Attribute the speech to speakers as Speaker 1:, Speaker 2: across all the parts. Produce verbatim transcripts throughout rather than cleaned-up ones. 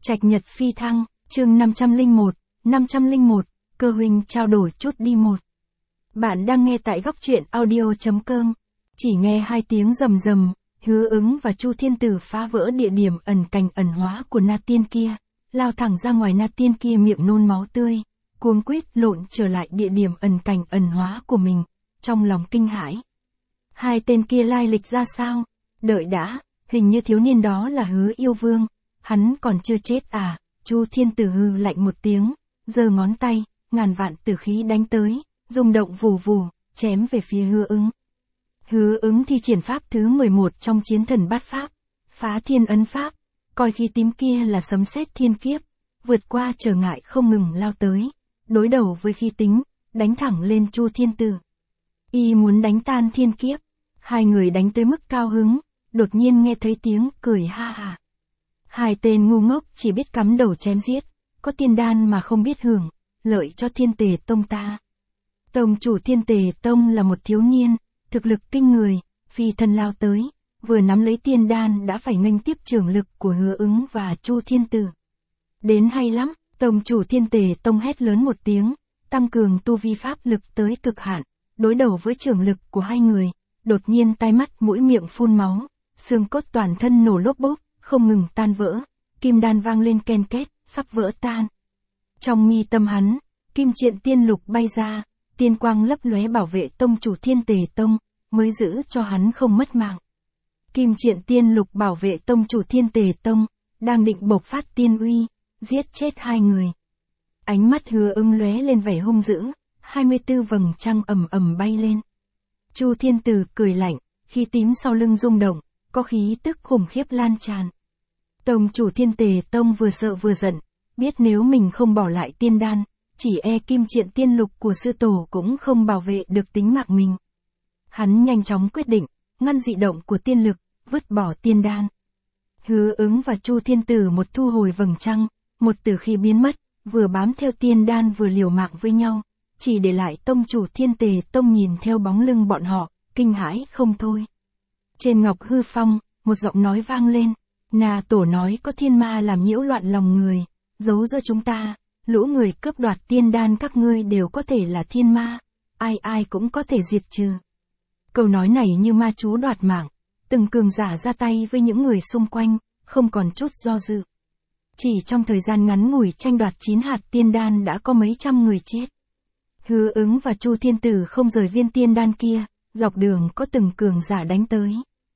Speaker 1: Trạch nhật phi thăng, chương năm trăm lẻ một, năm trăm lẻ một, cơ huynh trao đổi chút đi một. Bạn đang nghe tại góc truyện audio.com. Chỉ nghe hai tiếng rầm rầm, Hứa Ứng và Chu Thiên Tử phá vỡ địa điểm ẩn cành ẩn hóa của na tiên kia, lao thẳng ra ngoài. Na tiên kia miệng nôn máu tươi, cuống quýt lộn trở lại địa điểm ẩn cành ẩn hóa của mình, trong lòng kinh hãi. Hai tên kia lai lịch ra sao? Đợi đã, hình như thiếu niên đó là Hứa Yêu Vương, hắn còn chưa chết à? Chu Thiên Tử hừ lạnh một tiếng, giơ ngón tay, ngàn vạn tử khí đánh tới, rung động vù vù, chém về phía Hứa Ứng. Hứa Ứng thi triển pháp thứ mười một trong chiến thần bát pháp, phá thiên ấn pháp, coi khí tím kia là sấm sét thiên kiếp, vượt qua trở ngại không ngừng lao tới, đối đầu với khí tính, đánh thẳng lên Chu Thiên Tử. Y muốn đánh tan thiên kiếp, hai người đánh tới mức cao hứng, đột nhiên nghe thấy tiếng cười ha ha. Hai tên ngu ngốc chỉ biết cắm đầu chém giết, có tiên đan mà không biết hưởng, lợi cho Thiên Tề Tông ta. Tông chủ Thiên Tề Tông là một thiếu niên, thực lực kinh người, phi thân lao tới, vừa nắm lấy tiên đan đã phải nghênh tiếp trường lực của Hứa Ứng và Chu Thiên Tử. Đến hay lắm, tông chủ Thiên Tề Tông hét lớn một tiếng, tăng cường tu vi pháp lực tới cực hạn, đối đầu với trường lực của hai người, đột nhiên tai mắt mũi miệng phun máu, xương cốt toàn thân nổ lốp bốp, không ngừng tan vỡ, kim đan vang lên ken két, sắp vỡ tan. Trong mi tâm hắn, kim triện tiên lục bay ra, tiên quang lấp lóe bảo vệ tông chủ Thiên Tề Tông, mới giữ cho hắn không mất mạng. Kim triện tiên lục bảo vệ tông chủ Thiên Tề Tông, đang định bộc phát tiên uy, giết chết hai người. Ánh mắt Hứa Ứng lóe lên vẻ hung dữ, hai mươi tư vầng trăng ầm ầm bay lên. Chu Thiên Tử cười lạnh, khí tím sau lưng rung động, có khí tức khủng khiếp lan tràn. Tông chủ Thiên Tề Tông vừa sợ vừa giận, biết nếu mình không bỏ lại tiên đan, chỉ e kim triện tiên lục của sư tổ cũng không bảo vệ được tính mạng mình. Hắn nhanh chóng quyết định, ngăn dị động của tiên lực, vứt bỏ tiên đan. Hứa Ứng và Chu Thiên Tử một thu hồi vầng trăng, một tử khí biến mất, vừa bám theo tiên đan vừa liều mạng với nhau, chỉ để lại tông chủ Thiên Tề Tông nhìn theo bóng lưng bọn họ, kinh hãi không thôi. Trên ngọc hư phong, một giọng nói vang lên, Na Tổ nói có thiên ma làm nhiễu loạn lòng người, giấu giữa chúng ta, lũ người cướp đoạt tiên đan các ngươi đều có thể là thiên ma, ai ai cũng có thể diệt trừ. Câu nói này như ma chú đoạt mạng, từng cường giả ra tay với những người xung quanh, không còn chút do dự. Chỉ trong thời gian ngắn ngủi tranh đoạt chín hạt tiên đan đã có mấy trăm người chết. Hứa Ứng và Chu Thiên Tử không rời viên tiên đan kia, dọc đường có từng cường giả đánh tới.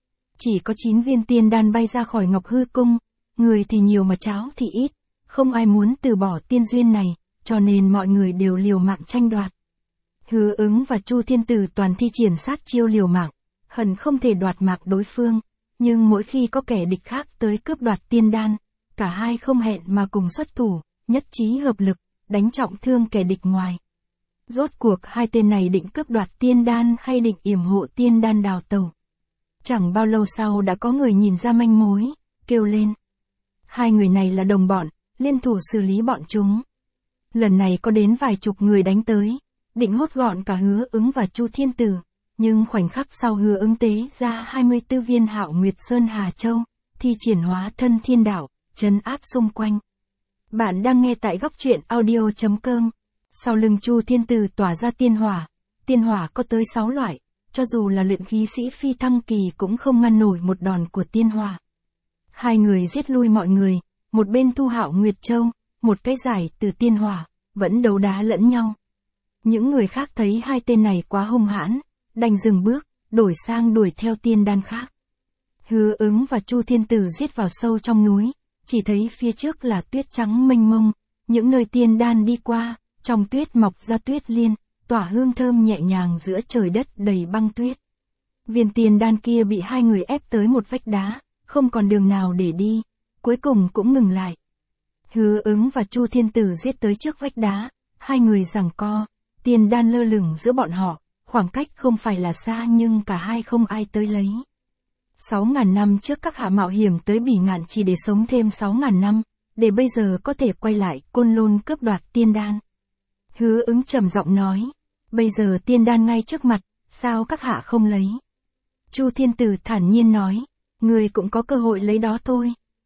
Speaker 1: Chỉ có chín viên tiên đan bay ra khỏi ngọc hư cung, người thì nhiều mà cháo thì ít, không ai muốn từ bỏ tiên duyên này, cho nên mọi người đều liều mạng tranh đoạt. Hứa Ứng và Chu Thiên Tử toàn thi triển sát chiêu liều mạng, hận không thể đoạt mạng đối phương, nhưng mỗi khi có kẻ địch khác tới cướp đoạt tiên đan, cả hai không hẹn mà cùng xuất thủ, nhất trí hợp lực, đánh trọng thương kẻ địch ngoài. Rốt cuộc hai tên này định cướp đoạt tiên đan hay định yểm hộ tiên đan đào tẩu? Chẳng bao lâu sau đã có người nhìn ra manh mối, kêu lên. Hai người này là đồng bọn, liên thủ xử lý bọn chúng. Lần này có đến vài chục người đánh tới, định hốt gọn cả Hứa Ứng và Chu Thiên Tử, nhưng khoảnh khắc sau Hứa Ứng tế ra hai mươi tư viên Hạo Nguyệt Sơn Hà Châu, thi triển hóa thân thiên đạo, trấn áp xung quanh. Bạn đang nghe tại góc truyện audio.com. Sau lưng Chu Thiên Tử tỏa ra tiên hỏa, tiên hỏa có tới sáu loại, cho dù là luyện khí sĩ phi thăng kỳ cũng không ngăn nổi một đòn của tiên hỏa. Hai người giết lui mọi người, một bên thu Hạo Nguyệt Châu, một cái giải từ tiên hỏa, vẫn đấu đá lẫn nhau. Những người khác thấy hai tên này quá hung hãn, đành dừng bước, đổi sang đuổi theo tiên đan khác. Hứa Ứng và Chu Thiên Tử giết vào sâu trong núi, chỉ thấy phía trước là tuyết trắng mênh mông, những nơi tiên đan đi qua, trong tuyết mọc ra tuyết liên, tỏa hương thơm nhẹ nhàng giữa trời đất đầy băng tuyết. Viên tiên đan kia bị hai người ép tới một vách đá, không còn đường nào để đi, cuối cùng cũng ngừng lại. Hứa Ứng và Chu Thiên Tử giết tới trước vách đá, hai người giằng co, tiên đan lơ lửng giữa bọn họ, khoảng cách không phải là xa nhưng cả hai không ai tới lấy. Sáu ngàn năm trước các hạ mạo hiểm tới Bỉ Ngạn chỉ để sống thêm sáu ngàn năm, để bây giờ có thể quay lại Côn Lôn cướp đoạt tiên đan. Hứa Ứng trầm giọng nói, bây giờ tiên đan ngay trước mặt, sao các hạ không lấy? Chu Thiên Tử thản nhiên nói, người cũng có cơ hội lấy đó thôi,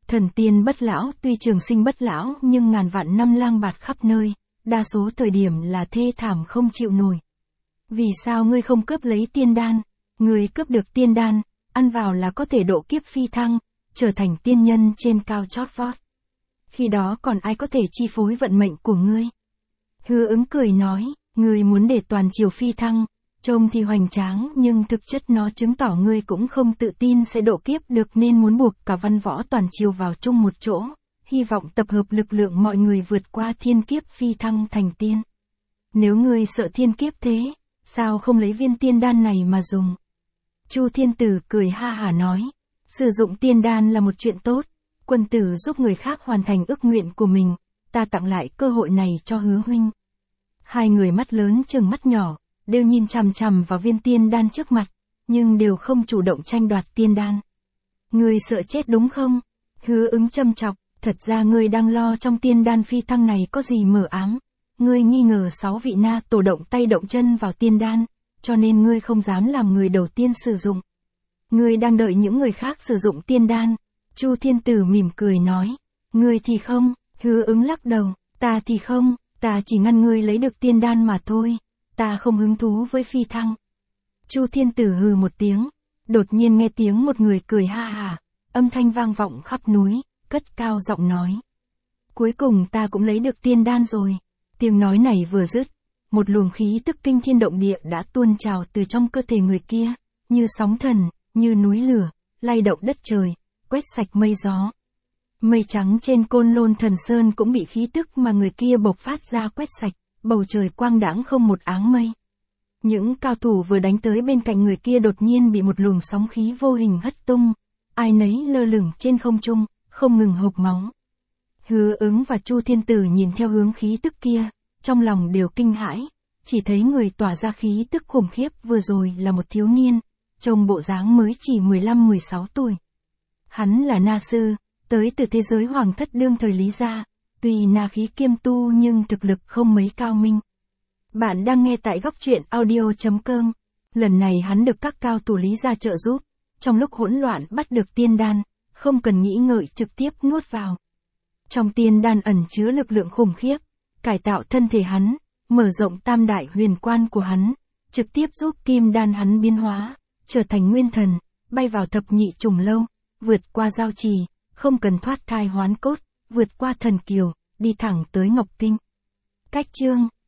Speaker 1: Thần tiên bất lão tuy trường sinh bất lão nhưng ngàn vạn năm lang bạt khắp nơi, đa số thời điểm là thê thảm không chịu nổi. Vì sao ngươi không cướp lấy tiên đan? Ngươi cướp được tiên đan, ăn vào là có thể độ kiếp phi thăng, trở thành tiên nhân trên cao chót vót. Khi đó còn ai có thể chi phối vận mệnh của ngươi? Hứa Ứng cười nói, ngươi muốn để toàn triều phi thăng, trông thì hoành tráng nhưng thực chất nó chứng tỏ ngươi cũng không tự tin sẽ độ kiếp được nên muốn buộc cả văn võ toàn triều vào chung một chỗ, hy vọng tập hợp lực lượng mọi người vượt qua thiên kiếp phi thăng thành tiên. Nếu ngươi sợ thiên kiếp thế, sao không lấy viên tiên đan này mà dùng? Chu Thiên Tử cười ha hả nói, sử dụng tiên đan là một chuyện tốt, quân tử giúp người khác hoàn thành ước nguyện của mình, ta tặng lại cơ hội này cho Hứa huynh. Hai người mắt lớn trừng mắt nhỏ, đều nhìn chằm chằm vào viên tiên đan trước mặt, nhưng đều không chủ động tranh đoạt tiên đan. Ngươi sợ chết đúng không? Hứa Ứng châm chọc, thật ra ngươi đang lo trong tiên đan phi thăng này có gì mờ ám. Ngươi nghi ngờ sáu vị na tổ động tay động chân vào tiên đan, cho nên ngươi không dám làm người đầu tiên sử dụng. Ngươi đang đợi những người khác sử dụng tiên đan. Chu Thiên Tử mỉm cười nói, ngươi thì không. Hứa Ứng lắc đầu, ta thì không, ta chỉ ngăn ngươi lấy được tiên đan mà thôi, ta không hứng thú với phi thăng. Chu Thiên Tử hừ một tiếng, đột nhiên nghe tiếng một người cười ha hả, âm thanh vang vọng khắp núi, cất cao giọng nói. Cuối cùng ta cũng lấy được tiên đan rồi. Tiếng nói này vừa dứt, một luồng khí tức kinh thiên động địa đã tuôn trào từ trong cơ thể người kia, như sóng thần, như núi lửa, lay động đất trời, quét sạch mây gió. Mây trắng trên Côn Lôn Thần Sơn cũng bị khí tức mà người kia bộc phát ra quét sạch, bầu trời quang đãng không một áng mây. Những cao thủ vừa đánh tới bên cạnh người kia đột nhiên bị một luồng sóng khí vô hình hất tung, ai nấy lơ lửng trên không trung, không ngừng hộc máu. Hứa Ứng và Chu Thiên Tử nhìn theo hướng khí tức kia, trong lòng đều kinh hãi, chỉ thấy người tỏa ra khí tức khủng khiếp vừa rồi là một thiếu niên, trông bộ dáng mới chỉ mười lăm mười sáu tuổi. Hắn là na sư, tới từ thế giới hoàng thất đương thời Lý gia, tuy na khí kiêm tu nhưng thực lực không mấy cao minh. Bạn đang nghe tại góc truyện audio chấm com. Lần này hắn được các cao thủ Lý gia trợ giúp, trong lúc hỗn loạn bắt được tiên đan, không cần nghĩ ngợi trực tiếp nuốt vào. Trong tiên đan ẩn chứa lực lượng khủng khiếp, cải tạo thân thể hắn, mở rộng tam đại huyền quan của hắn, trực tiếp giúp kim đan hắn biến hóa, trở thành nguyên thần, bay vào thập nhị trùng lâu, vượt qua giao trì, không cần thoát thai hoán cốt, vượt qua thần kiều, đi thẳng tới Ngọc Kinh. Cách chương